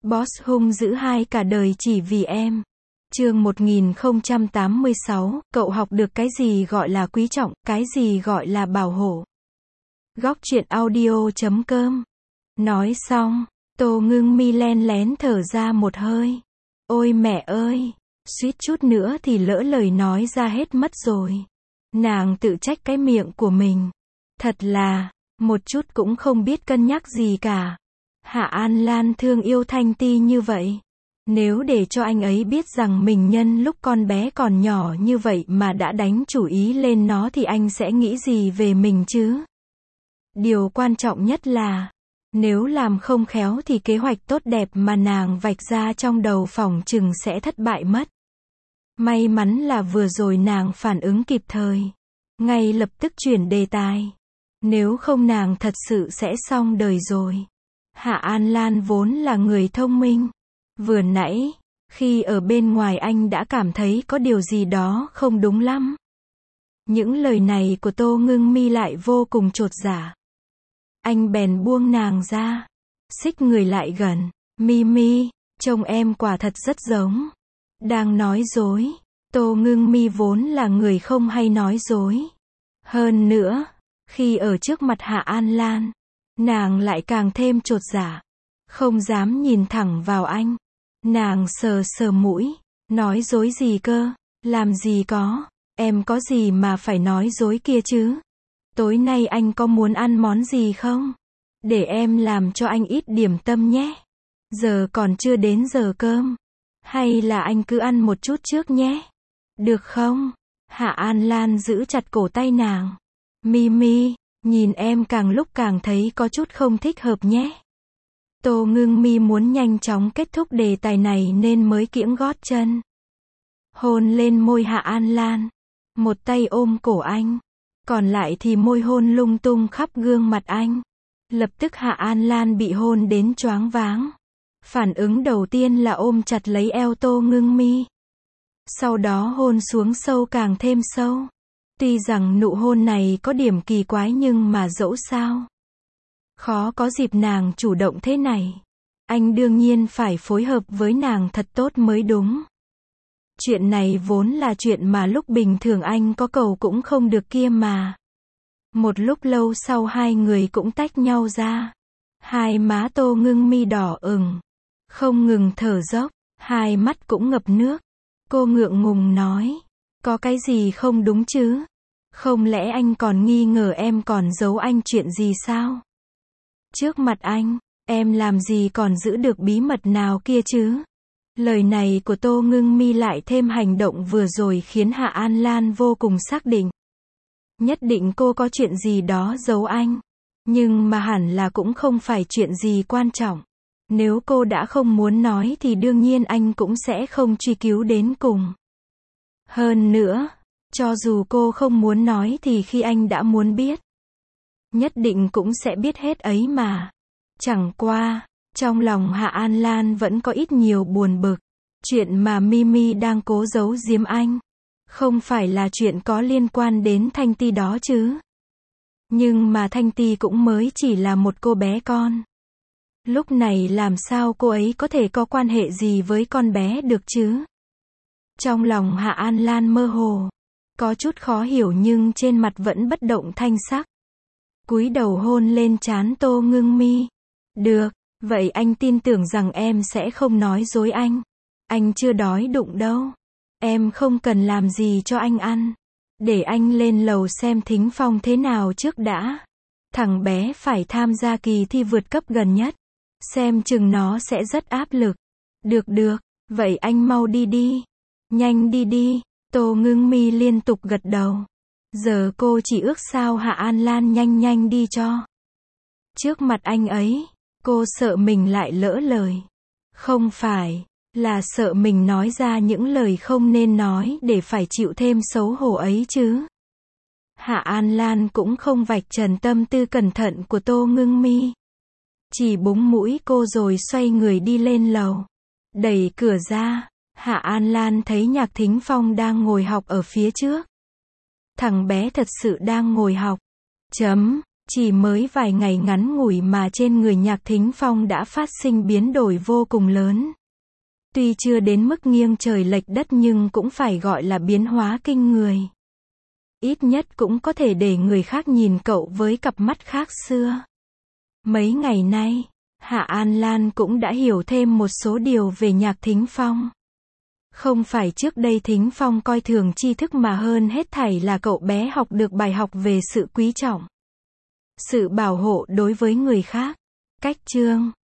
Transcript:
Boss hung dữ hai cả đời chỉ vì em. Chương 1086, cậu học được cái gì gọi là quý trọng, cái gì gọi là bảo hộ. Góc truyện audio.com. Nói xong, Tô Ngưng Mi len lén thở ra một hơi. Ôi mẹ ơi, suýt chút nữa thì lỡ lời nói ra hết mất rồi. Nàng tự trách cái miệng của mình. Thật là, một chút cũng không biết cân nhắc gì cả. Hạ An Lan thương yêu Thanh Ti như vậy. Nếu để cho anh ấy biết rằng mình nhân lúc con bé còn nhỏ như vậy mà đã đánh chủ ý lên nó thì anh sẽ nghĩ gì về mình chứ? Điều quan trọng nhất là, nếu làm không khéo thì kế hoạch tốt đẹp mà nàng vạch ra trong đầu phỏng chừng sẽ thất bại mất. May mắn là vừa rồi nàng phản ứng kịp thời. Ngay lập tức chuyển đề tài. Nếu không nàng thật sự sẽ xong đời rồi. Hạ An Lan vốn là người thông minh. Vừa nãy, khi ở bên ngoài anh đã cảm thấy có điều gì đó không đúng lắm. Những lời này của Tô Ngưng Mi lại vô cùng chột dạ. Anh bèn buông nàng ra, xích người lại gần. Mi Mi, trông em quả thật rất giống. Đang nói dối. Tô Ngưng Mi vốn là người không hay nói dối. Hơn nữa, khi ở trước mặt Hạ An Lan, nàng lại càng thêm chột dạ. Không dám nhìn thẳng vào anh. Nàng sờ sờ mũi. Nói dối gì cơ? Làm gì có? Em có gì mà phải nói dối kia chứ? Tối nay anh có muốn ăn món gì không? Để em làm cho anh ít điểm tâm nhé. Giờ còn chưa đến giờ cơm. Hay là anh cứ ăn một chút trước nhé? Được không? Hạ An Lan giữ chặt cổ tay nàng. Mi Mi, nhìn em càng lúc càng thấy có chút không thích hợp nhé. Tô Ngưng Mi muốn nhanh chóng kết thúc đề tài này nên mới kiễng gót chân. Hôn lên môi Hạ An Lan. Một tay ôm cổ anh. Còn lại thì môi hôn lung tung khắp gương mặt anh. Lập tức Hạ An Lan bị hôn đến choáng váng. Phản ứng đầu tiên là ôm chặt lấy eo Tô Ngưng Mi. Sau đó hôn xuống sâu càng thêm sâu. Tuy rằng nụ hôn này có điểm kỳ quái nhưng mà dẫu sao. Khó có dịp nàng chủ động thế này. Anh đương nhiên phải phối hợp với nàng thật tốt mới đúng. Chuyện này vốn là chuyện mà lúc bình thường anh có cầu cũng không được kia mà. Một lúc lâu sau hai người cũng tách nhau ra. Hai má Tô Ngưng Mi đỏ ửng. Không ngừng thở dốc. Hai mắt cũng ngập nước. Cô ngượng ngùng nói. Có cái gì không đúng chứ? Không lẽ anh còn nghi ngờ em còn giấu anh chuyện gì sao? Trước mặt anh, em làm gì còn giữ được bí mật nào kia chứ? Lời này của Tô Ngưng Mi lại thêm hành động vừa rồi khiến Hạ An Lan vô cùng xác định. Nhất định cô có chuyện gì đó giấu anh. Nhưng mà hẳn là cũng không phải chuyện gì quan trọng. Nếu cô đã không muốn nói thì đương nhiên anh cũng sẽ không truy cứu đến cùng. Hơn nữa, cho dù cô không muốn nói thì khi anh đã muốn biết, nhất định cũng sẽ biết hết ấy mà. Chẳng qua, trong lòng Hạ An Lan vẫn có ít nhiều buồn bực. Chuyện mà Mimi đang cố giấu giếm anh. Không phải là chuyện có liên quan đến Thanh Ti đó chứ. Nhưng mà Thanh Ti cũng mới chỉ là một cô bé con. Lúc này làm sao cô ấy có thể có quan hệ gì với con bé được chứ? Trong lòng Hạ An Lan mơ hồ. Có chút khó hiểu nhưng trên mặt vẫn bất động thanh sắc. Cúi đầu hôn lên trán Tô Ngưng Mi. Được, vậy anh tin tưởng rằng em sẽ không nói dối anh. Anh chưa đói bụng đâu. Em không cần làm gì cho anh ăn. Để anh lên lầu xem Thính Phong thế nào trước đã. Thằng bé phải tham gia kỳ thi vượt cấp gần nhất. Xem chừng nó sẽ rất áp lực. Được, vậy anh mau đi đi. Nhanh đi đi. Tô Ngưng Mi liên tục gật đầu. Giờ cô chỉ ước sao Hạ An Lan nhanh đi cho. Trước mặt anh ấy, cô sợ mình lại lỡ lời. Không phải, là sợ mình nói ra những lời không nên nói để phải chịu thêm xấu hổ ấy chứ. Hạ An Lan cũng không vạch trần tâm tư cẩn thận của Tô Ngưng Mi. Chỉ búng mũi cô rồi xoay người đi lên lầu. Đẩy cửa ra, Hạ An Lan thấy Nhạc Thính Phong đang ngồi học ở phía trước. Thằng bé thật sự đang ngồi học. Chỉ mới vài ngày ngắn ngủi mà trên người Nhạc Thính Phong đã phát sinh biến đổi vô cùng lớn. Tuy chưa đến mức nghiêng trời lệch đất nhưng cũng phải gọi là biến hóa kinh người. Ít nhất cũng có thể để người khác nhìn cậu với cặp mắt khác xưa. Mấy ngày nay, Hạ An Lan cũng đã hiểu thêm một số điều về Nhạc Thính Phong. Không phải trước đây Thính Phong coi thường tri thức mà hơn hết thảy là cậu bé học được bài học về sự quý trọng, sự bảo hộ đối với người khác. Cách chương